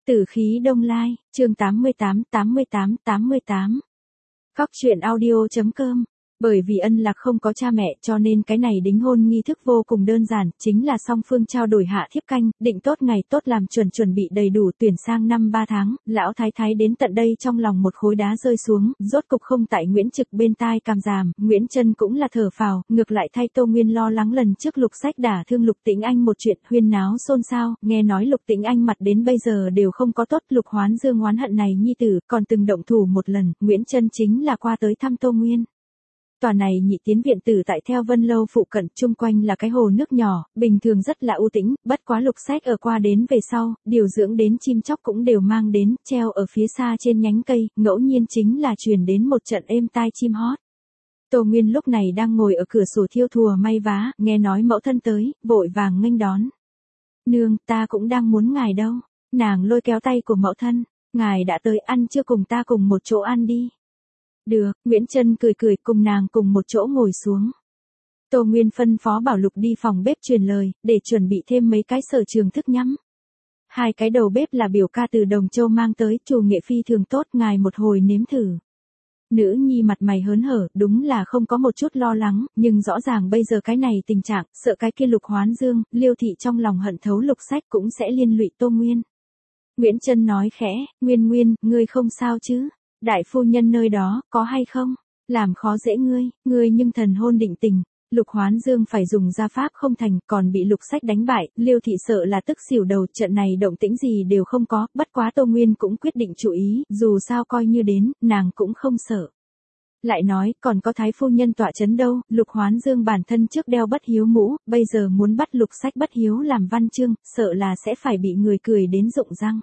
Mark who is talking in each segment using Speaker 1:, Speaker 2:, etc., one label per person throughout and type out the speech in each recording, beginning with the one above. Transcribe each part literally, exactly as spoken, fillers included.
Speaker 1: Tử khí đông lai, chương tám mươi tám, tám mươi tám, tám mươi tám. Góc truyện audio chấm com. Bởi vì ân lạc không có cha mẹ cho nên cái này đính hôn nghi thức vô cùng đơn giản, chính là song phương trao đổi hạ thiếp canh, định tốt ngày tốt làm chuẩn chuẩn bị đầy đủ tuyển sang năm ba tháng, lão thái thái đến tận đây trong lòng một khối đá rơi xuống, rốt cục không tại Nguyễn Trực bên tai càm ràm, Nguyễn Chân cũng là thở phào, ngược lại thay Tô Nguyên lo lắng lần trước Lục Sách đả thương Lục Tĩnh Anh một chuyện huyên náo xôn xao, nghe nói Lục Tĩnh Anh mặt đến bây giờ đều không có tốt, Lục Hoán Dương oán hận này nhi tử, còn từng động thủ một lần, Nguyễn Chân chính là qua tới thăm Tô Nguyên. Tòa này nhị tiến viện tử tại theo Vân Lâu phụ cận, chung quanh là cái hồ nước nhỏ, bình thường rất là u tĩnh, bất quá Lục Sách ở qua đến về sau, điều dưỡng đến chim chóc cũng đều mang đến, treo ở phía xa trên nhánh cây, ngẫu nhiên chính là truyền đến một trận êm tai chim hót. Tô Nguyên lúc này đang ngồi ở cửa sổ thiêu thùa may vá, nghe nói mẫu thân tới, vội vàng nghênh đón. Nương, ta cũng đang muốn ngài đâu. Nàng lôi kéo tay của mẫu thân, ngài đã tới, ăn chưa, cùng ta cùng một chỗ ăn đi. Được, Nguyễn Chân cười cười cùng nàng cùng một chỗ ngồi xuống. Tô Nguyên phân phó bảo Lục đi phòng bếp truyền lời, để chuẩn bị thêm mấy cái sở trường thức nhắm. Hai cái đầu bếp là biểu ca từ Đồng Châu mang tới, chủ nghệ phi thường tốt, ngài một hồi nếm thử. Nữ nhi mặt mày hớn hở, đúng là không có một chút lo lắng, nhưng rõ ràng bây giờ cái này tình trạng, sợ cái kia Lục Hoán Dương, Liêu thị trong lòng hận thấu Lục Sách cũng sẽ liên lụy Tô Nguyên. Nguyễn Chân nói khẽ, Nguyên Nguyên, ngươi không sao chứ? Đại phu nhân nơi đó, có hay không? Làm khó dễ ngươi, ngươi nhưng thần hôn định tình. Lục Hoán Dương phải dùng gia pháp không thành, còn bị Lục Sách đánh bại, Liêu thị sợ là tức xỉu đầu, trận này động tĩnh gì đều không có, bất quá Tô Nguyên cũng quyết định chú ý, dù sao coi như đến, nàng cũng không sợ. Lại nói, còn có thái phu nhân tọa chấn đâu, Lục Hoán Dương bản thân trước đeo bất hiếu mũ, bây giờ muốn bắt Lục Sách bất hiếu làm văn chương, sợ là sẽ phải bị người cười đến rụng răng.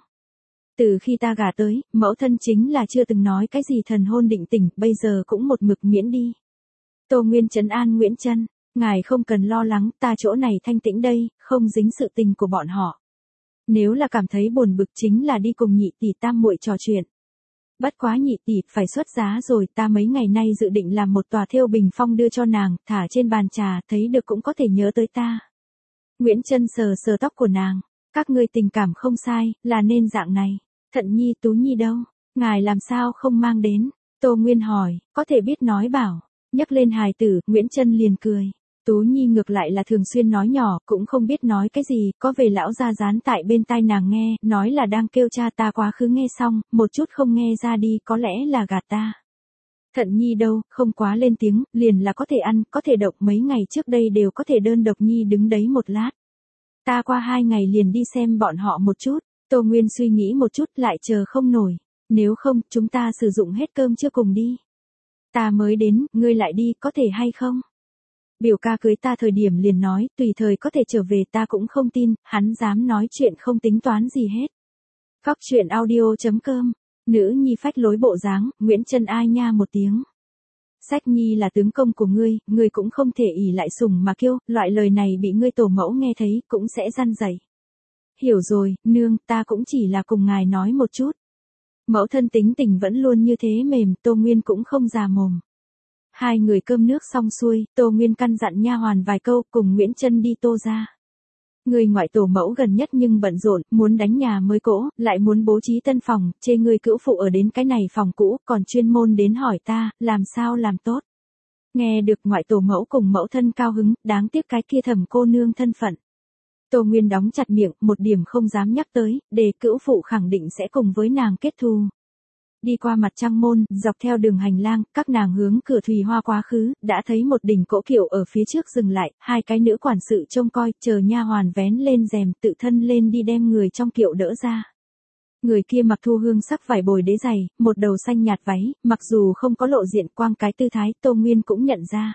Speaker 1: Từ khi ta gả tới, mẫu thân chính là chưa từng nói cái gì thần hôn định tình, bây giờ cũng một mực miễn đi. Tô Nguyên trấn an Nguyễn Chân, ngài không cần lo lắng, ta chỗ này thanh tĩnh đây, không dính sự tình của bọn họ. Nếu là cảm thấy buồn bực chính là đi cùng nhị tỷ tam muội trò chuyện. Bất quá nhị tỷ phải xuất giá rồi, ta mấy ngày nay dự định làm một tòa thêu bình phong đưa cho nàng, thả trên bàn trà, thấy được cũng có thể nhớ tới ta. Nguyễn Chân sờ sờ tóc của nàng, các ngươi tình cảm không sai, là nên dạng này. Thận Nhi Tú Nhi đâu? Ngài làm sao không mang đến? Tô Nguyên hỏi, có thể biết nói bảo. Nhắc lên hài tử, Nguyễn Chân liền cười. Tú Nhi ngược lại là thường xuyên nói nhỏ, cũng không biết nói cái gì, có về lão gia dán tại bên tai nàng nghe, nói là đang kêu cha ta quá khứ nghe xong, một chút không nghe ra đi, có lẽ là gạt ta. Thận Nhi đâu, không quá lên tiếng, liền là có thể ăn, có thể độc, mấy ngày trước đây đều có thể đơn độc Nhi đứng đấy một lát. Ta qua hai ngày liền đi xem bọn họ một chút. Tô Nguyên suy nghĩ một chút lại chờ không nổi. Nếu không, chúng ta sử dụng hết cơm chưa cùng đi. Ta mới đến, ngươi lại đi, có thể hay không? Biểu ca cưới ta thời điểm liền nói, tùy thời có thể trở về, ta cũng không tin, hắn dám nói chuyện không tính toán gì hết. Góc truyện audio chấm com. Nữ nhi phách lối bộ dáng, Nguyễn Chân ai nha một tiếng. Sách Nhi là tướng công của ngươi, ngươi cũng không thể ỷ lại sủng mà kiêu, loại lời này bị ngươi tổ mẫu nghe thấy, cũng sẽ răn dạy. Hiểu rồi, nương, ta cũng chỉ là cùng ngài nói một chút. Mẫu thân tính tình vẫn luôn như thế mềm, Tô Nguyên cũng không già mồm. Hai người cơm nước xong xuôi, Tô Nguyên căn dặn nha hoàn vài câu, cùng Nguyễn Chân đi Tô ra. Người ngoại tổ mẫu gần nhất nhưng bận rộn, muốn đánh nhà mới cỗ, lại muốn bố trí tân phòng, chê người cữu phụ ở đến cái này phòng cũ, còn chuyên môn đến hỏi ta, làm sao làm tốt. Nghe được ngoại tổ mẫu cùng mẫu thân cao hứng, đáng tiếc cái kia Thẩm cô nương thân phận. Tô Nguyên đóng chặt miệng, một điểm không dám nhắc tới, để cữu phụ khẳng định sẽ cùng với nàng kết thù. Đi qua mặt trăng môn, dọc theo đường hành lang, các nàng hướng cửa Thùy Hoa quá khứ, đã thấy một đỉnh cỗ kiệu ở phía trước dừng lại, hai cái nữ quản sự trông coi, chờ nha hoàn vén lên rèm, tự thân lên đi đem người trong kiệu đỡ ra. Người kia mặc thu hương sắc vải bồi đế giày, một đầu xanh nhạt váy, mặc dù không có lộ diện quang cái tư thái, Tô Nguyên cũng nhận ra.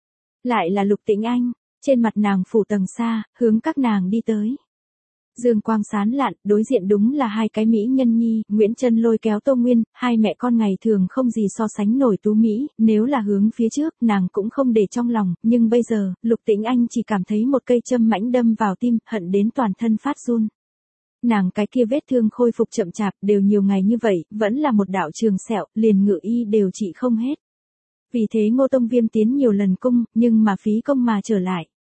Speaker 1: Lại là Lục Tĩnh Anh. Trên mặt nàng phủ tầng xa, hướng các nàng đi tới. Dương quang sán lạn, đối diện đúng là hai cái mỹ nhân nhi, Nguyễn Chân lôi kéo Tô Nguyên, hai mẹ con ngày thường không gì so sánh nổi tú mỹ, nếu là hướng phía trước, nàng cũng không để trong lòng, nhưng bây giờ, Lục Tĩnh Anh chỉ cảm thấy một cây châm mãnh đâm vào tim, hận đến toàn thân phát run. Nàng cái kia vết thương khôi phục chậm chạp, đều nhiều ngày như vậy, vẫn là một đạo trường sẹo, liền ngự y đều trị không hết. Vì thế Ngô Tông Viêm tiến nhiều lần cung, nhưng mà phí công mà trở lại.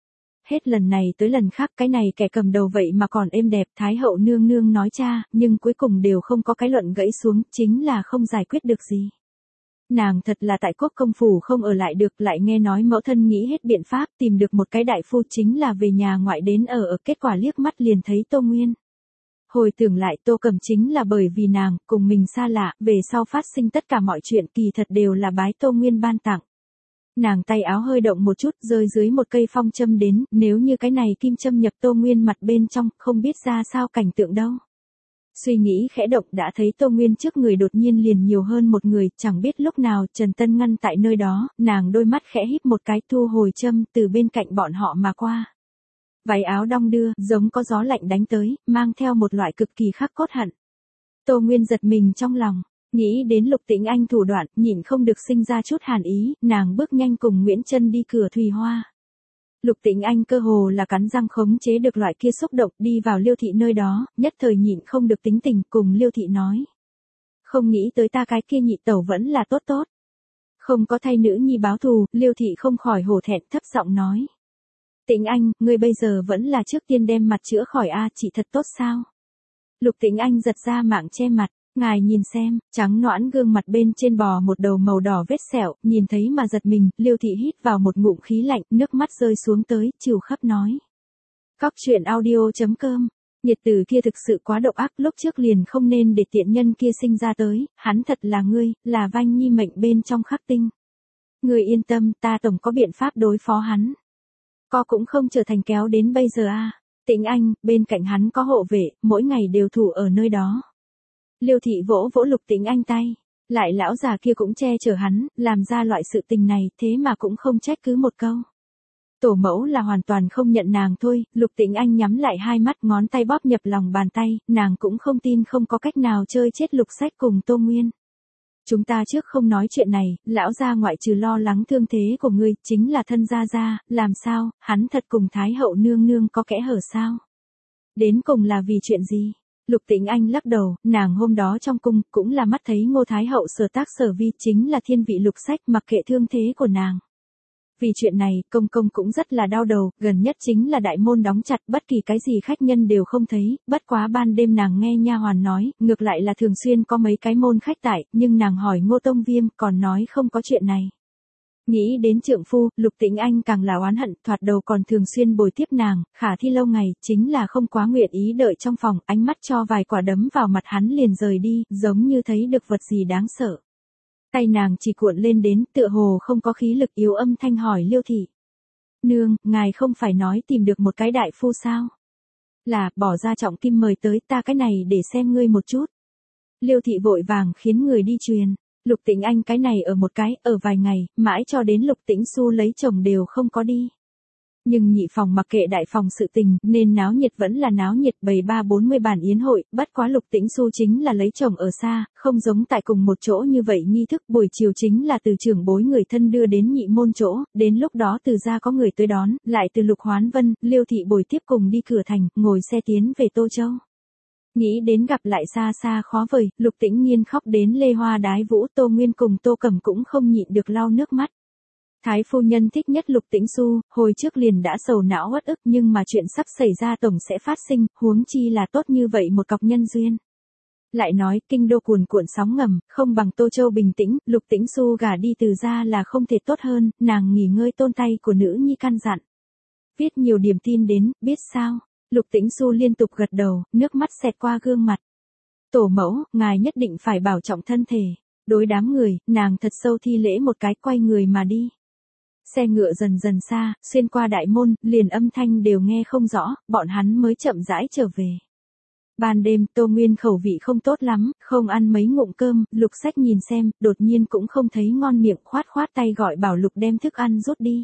Speaker 1: Hết lần này tới lần khác cái này kẻ cầm đầu vậy mà còn êm đẹp, Thái hậu nương nương nói cha, nhưng cuối cùng đều không có cái luận gãy xuống, chính là không giải quyết được gì. Nàng thật là tại quốc công phủ không ở lại được, lại nghe nói mẫu thân nghĩ hết biện pháp tìm được một cái đại phu, chính là về nhà ngoại đến ở ở, kết quả liếc mắt liền thấy Tô Nguyên. Hồi tưởng lại Tô Cẩm chính là bởi vì nàng, cùng mình xa lạ, về sau phát sinh tất cả mọi chuyện kỳ thật đều là bái Tô Nguyên ban tặng. Nàng tay áo hơi động một chút, rơi dưới một cây phong châm đến, nếu như cái này kim châm nhập Tô Nguyên mặt bên trong, không biết ra sao cảnh tượng đâu. Suy nghĩ khẽ động đã thấy Tô Nguyên trước người đột nhiên liền nhiều hơn một người, chẳng biết lúc nào Trần Tân ngăn tại nơi đó, nàng đôi mắt khẽ híp một cái, thu hồi châm từ bên cạnh bọn họ mà qua. Váy áo đong đưa, giống có gió lạnh đánh tới, mang theo một loại cực kỳ khắc cốt hận. Tô Nguyên giật mình trong lòng, nghĩ đến Lục Tĩnh Anh thủ đoạn, nhịn không được sinh ra chút hàn ý, nàng bước nhanh cùng Nguyễn Trân đi cửa Thùy Hoa. Lục Tĩnh Anh cơ hồ là cắn răng khống chế được loại kia xúc động, đi vào Liêu thị nơi đó, nhất thời nhịn không được tính tình, cùng Liêu thị nói. Không nghĩ tới ta cái kia nhị tẩu vẫn là tốt tốt. Không có thay nữ nhi báo thù, Liêu thị không khỏi hổ thẹn, thấp giọng nói. Tĩnh Anh, ngươi bây giờ vẫn là trước tiên đem mặt chữa khỏi a, chị thật tốt sao? Lục Tĩnh Anh giật ra mạng che mặt. Ngài nhìn xem, trắng nõn gương mặt bên trên bò một đầu màu đỏ vết sẹo, nhìn thấy mà giật mình, Liêu thị hít vào một ngụm khí lạnh, nước mắt rơi xuống tới, trìu khắp nói. Cóc truyện audio chấm com, nhiệt tử kia thực sự quá độc ác, lúc trước liền không nên để tiện nhân kia sinh ra tới, hắn thật là ngươi, là Vanh Nhi mệnh bên trong khắc tinh. Ngươi yên tâm, ta tổng có biện pháp đối phó hắn. Co cũng không trở thành kéo đến bây giờ a. À. Tĩnh Anh, bên cạnh hắn có hộ vệ, mỗi ngày đều thủ ở nơi đó. Liêu thị vỗ vỗ Lục Tĩnh Anh tay, lại lão già kia cũng che chở hắn, làm ra loại sự tình này, thế mà cũng không trách cứ một câu. Tổ mẫu là hoàn toàn không nhận nàng thôi, Lục Tĩnh Anh nhắm lại hai mắt, ngón tay bóp nhập lòng bàn tay, nàng cũng không tin không có cách nào chơi chết Lục Sách cùng Tô Nguyên. Chúng ta trước không nói chuyện này, lão gia ngoại trừ lo lắng thương thế của ngươi, chính là thân gia gia, làm sao, hắn thật cùng Thái hậu nương nương có kẽ hở sao? Đến cùng là vì chuyện gì? Lục Tĩnh Anh lắc đầu, nàng hôm đó trong cung, cũng là mắt thấy Ngô Thái hậu sở tác sở vi, chính là thiên vị Lục Sách, mặc kệ thương thế của nàng. Vì chuyện này, công công cũng rất là đau đầu, gần nhất chính là đại môn đóng chặt, bất kỳ cái gì khách nhân đều không thấy, bất quá ban đêm nàng nghe nha hoàn nói, ngược lại là thường xuyên có mấy cái môn khách tại, nhưng nàng hỏi Ngô Tông Viêm, còn nói không có chuyện này. Nghĩ đến trượng phu, Lục Tĩnh Anh càng là oán hận, thoạt đầu còn thường xuyên bồi tiếp nàng, khả thi lâu ngày, chính là không quá nguyện ý đợi trong phòng, ánh mắt cho vài quả đấm vào mặt hắn liền rời đi, giống như thấy được vật gì đáng sợ. Tay nàng chỉ cuộn lên đến, tựa hồ không có khí lực, yếu âm thanh hỏi Liêu thị. Nương, ngài không phải nói tìm được một cái đại phu sao? Là, bỏ ra trọng kim mời tới, ta cái này để xem ngươi một chút. Liêu thị vội vàng khiến người đi truyền. Lục Tĩnh Anh cái này ở một cái, ở vài ngày, mãi cho đến Lục Tĩnh Xu lấy chồng đều không có đi. Nhưng nhị phòng mặc kệ đại phòng sự tình, nên náo nhiệt vẫn là náo nhiệt, bày ba bốn mươi bàn yến hội, bất quá Lục Tĩnh Xu chính là lấy chồng ở xa, không giống tại cùng một chỗ như vậy nghi thức, buổi chiều chính là từ trưởng bối người thân đưa đến nhị môn chỗ, đến lúc đó từ gia có người tới đón, lại từ Lục Hoán Vân, Liêu thị bồi tiếp cùng đi cửa thành, ngồi xe tiến về Tô Châu. Nghĩ đến gặp lại xa xa khó vời, Lục Tĩnh Nhiên khóc đến lê hoa đái vũ, Tô Nguyên cùng Tô Cẩm cũng không nhịn được lau nước mắt. Thái phu nhân thích nhất Lục Tĩnh Xu, hồi trước liền đã sầu não uất ức, nhưng mà chuyện sắp xảy ra tổng sẽ phát sinh, huống chi là tốt như vậy một cọc nhân duyên. Lại nói, kinh đô cuồn cuộn sóng ngầm, không bằng Tô Châu bình tĩnh, Lục Tĩnh Xu gả đi từ gia là không thể tốt hơn, nàng nghỉ ngơi tôn tay của nữ nhi căn dặn. Viết nhiều điểm tin đến, biết sao? Lục Tĩnh Xu liên tục gật đầu, nước mắt xẹt qua gương mặt. Tổ mẫu, ngài nhất định phải bảo trọng thân thể. Đối đám người, nàng thật sâu thi lễ một cái, quay người mà đi. Xe ngựa dần dần xa, xuyên qua đại môn, liền âm thanh đều nghe không rõ, bọn hắn mới chậm rãi trở về. Ban đêm, Tô Nguyên khẩu vị không tốt lắm, không ăn mấy ngụm cơm, Lục Sách nhìn xem, đột nhiên cũng không thấy ngon miệng, khoát khoát tay gọi bảo Lục đem thức ăn rút đi.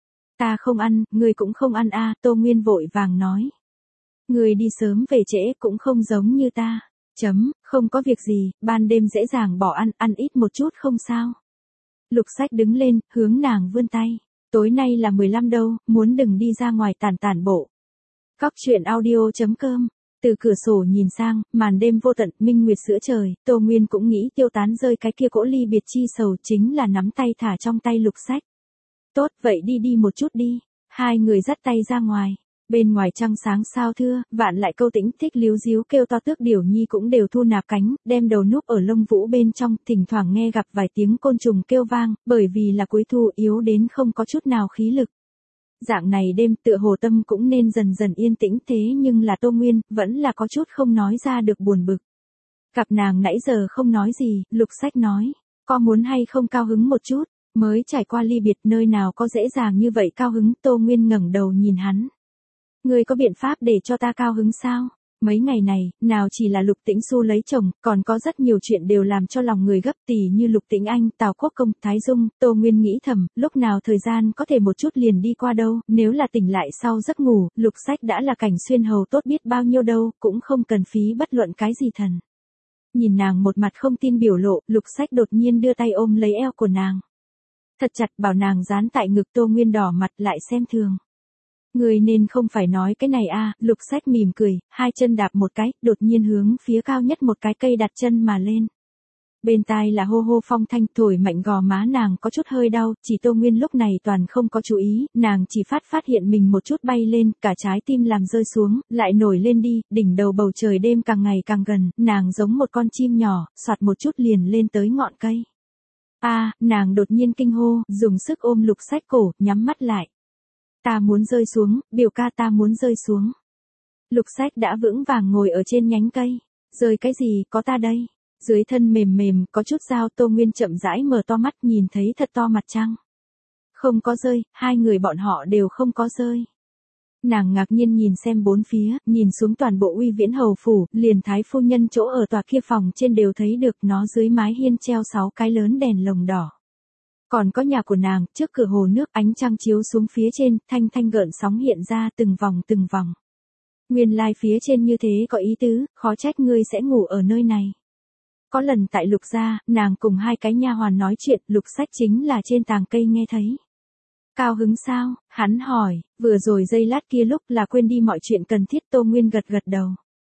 Speaker 1: Ta không ăn, người cũng không ăn a, Tô Nguyên vội vàng nói. Người đi sớm về trễ cũng không giống như ta. Chấm, không có việc gì, ban đêm dễ dàng bỏ ăn, ăn ít một chút không sao. Lục Sách đứng lên, hướng nàng vươn tay. Tối nay là mười lăm đâu, muốn đừng đi ra ngoài tản tản bộ. Cóc truyện audio chấm com. Từ cửa sổ nhìn sang, màn đêm vô tận, minh nguyệt giữa trời, Tô Nguyên cũng nghĩ tiêu tán rơi cái kia cỗ ly biệt chi sầu, chính là nắm tay thả trong tay Lục Sách. Tốt, vậy đi đi một chút đi. Hai người dắt tay ra ngoài. Bên ngoài trăng sáng sao thưa, vạn lại câu tĩnh thích líu díu kêu to, tước điểu nhi cũng đều thu nạp cánh, đem đầu núp ở lông vũ bên trong, thỉnh thoảng nghe gặp vài tiếng côn trùng kêu vang, bởi vì là cuối thu yếu đến không có chút nào khí lực. Dạng này đêm tựa hồ tâm cũng nên dần dần yên tĩnh, thế nhưng là Tô Nguyên, vẫn là có chút không nói ra được buồn bực. Gặp nàng nãy giờ không nói gì, Lục Sách nói, có muốn hay không cao hứng một chút, mới trải qua ly biệt nơi nào có dễ dàng như vậy cao hứng. Tô Nguyên ngẩng đầu nhìn hắn. Ngươi có biện pháp để cho ta cao hứng sao? Mấy ngày này, nào chỉ là Lục Tĩnh Xu lấy chồng, còn có rất nhiều chuyện đều làm cho lòng người gấp, tỉ như Lục Tĩnh Anh, Tào Quốc Công, Thái Dung. Tô Nguyên nghĩ thầm, lúc nào thời gian có thể một chút liền đi qua đâu, nếu là tỉnh lại sau giấc ngủ, Lục Sách đã là cảnh xuyên hầu tốt biết bao nhiêu đâu, cũng không cần phí bất luận cái gì thần. Nhìn nàng một mặt không tin biểu lộ, Lục Sách đột nhiên đưa tay ôm lấy eo của nàng. Thật chặt bảo nàng dán tại ngực. Tô Nguyên đỏ mặt lại xem thường. Người nên không phải nói cái này a. Lục Sách mỉm cười, hai chân đạp một cái, đột nhiên hướng phía cao nhất một cái cây đặt chân mà lên. Bên tai là hô hô phong thanh thổi mạnh gò má nàng có chút hơi đau, chỉ Tô Nguyên lúc này toàn không có chú ý, nàng chỉ phát phát hiện mình một chút bay lên, cả trái tim làm rơi xuống, lại nổi lên đi, đỉnh đầu bầu trời đêm càng ngày càng gần, nàng giống một con chim nhỏ, soạt một chút liền lên tới ngọn cây. A, à, nàng đột nhiên kinh hô, dùng sức ôm Lục Sách cổ, nhắm mắt lại. Ta muốn rơi xuống, biểu ca ta muốn rơi xuống. Lục Sách đã vững vàng ngồi ở trên nhánh cây. Rơi cái gì, có ta đây. Dưới thân mềm mềm, có chút dao. Tô Nguyên chậm rãi mở to mắt, nhìn thấy thật to mặt trăng. Không có rơi, hai người bọn họ đều không có rơi. Nàng ngạc nhiên nhìn xem bốn phía, nhìn xuống toàn bộ Uy Viễn hầu phủ, liền thái phu nhân chỗ ở tòa kia phòng trên đều thấy được, nó dưới mái hiên treo sáu cái lớn đèn lồng đỏ. Còn có nhà của nàng, trước cửa hồ nước, ánh trăng chiếu xuống phía trên, thanh thanh gợn sóng hiện ra từng vòng từng vòng. Nguyên lai phía trên như thế có ý tứ, khó trách ngươi sẽ ngủ ở nơi này. Có lần tại Lục gia, nàng cùng hai cái nha hoàn nói chuyện, Lục Sách chính là trên tàng cây nghe thấy. Cao hứng sao? Hắn hỏi, vừa rồi giây lát kia lúc là quên đi mọi chuyện cần thiết. Tô Nguyên gật gật đầu.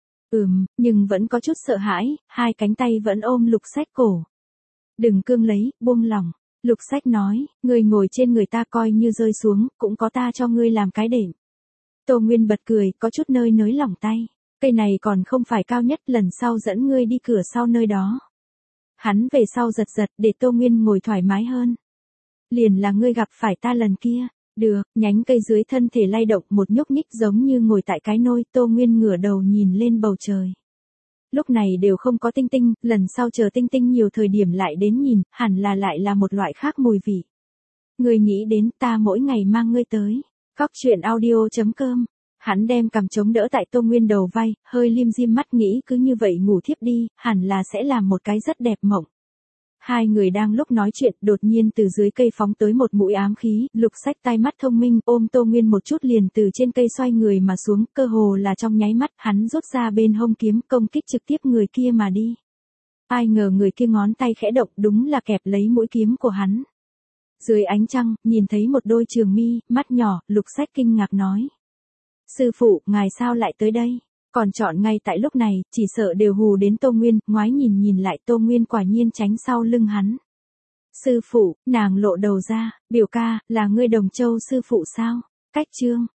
Speaker 1: Ừm, nhưng vẫn có chút sợ hãi, hai cánh tay vẫn ôm Lục Sách cổ. Đừng cương lấy, buông lỏng. Lục Sách nói, ngươi ngồi trên người ta coi như rơi xuống, cũng có ta cho ngươi làm cái đệm. Tô Nguyên bật cười, có chút nơi nới lỏng tay. Cây này còn không phải cao nhất, lần sau dẫn ngươi đi cửa sau nơi đó. Hắn về sau giật giật, để Tô Nguyên ngồi thoải mái hơn. Liền là ngươi gặp phải ta lần kia. Được, nhánh cây dưới thân thể lay động một nhúc nhích giống như ngồi tại cái nôi. Tô Nguyên ngửa đầu nhìn lên bầu trời. Lúc này đều không có tinh tinh, lần sau chờ tinh tinh nhiều thời điểm lại đến nhìn, hẳn là lại là một loại khác mùi vị. Ngươi nghĩ đến ta mỗi ngày mang ngươi tới. Cóc truyện audio chấm com. Hắn đem cằm chống đỡ tại Tô Nguyên đầu vai, hơi lim dim mắt, nghĩ cứ như vậy ngủ thiếp đi, hẳn là sẽ làm một cái rất đẹp mộng. Hai người đang lúc nói chuyện, đột nhiên từ dưới cây phóng tới một mũi ám khí. Lục Sách tai mắt thông minh, ôm Tô Nguyên một chút liền từ trên cây xoay người mà xuống, cơ hồ là trong nháy mắt, hắn rút ra bên hông kiếm, công kích trực tiếp người kia mà đi. Ai ngờ người kia ngón tay khẽ động, đúng là kẹp lấy mũi kiếm của hắn. Dưới ánh trăng, nhìn thấy một đôi trường mi, mắt nhỏ, Lục Sách kinh ngạc nói. Sư phụ, ngài sao lại tới đây? Còn chọn ngay tại lúc này, chỉ sợ đều hù đến Tô Nguyên, ngoái nhìn nhìn lại. Tô Nguyên quả nhiên tránh sau lưng hắn. Sư phụ, nàng lộ đầu ra, biểu ca, là ngươi Đồng Châu sư phụ sao? Cách chương.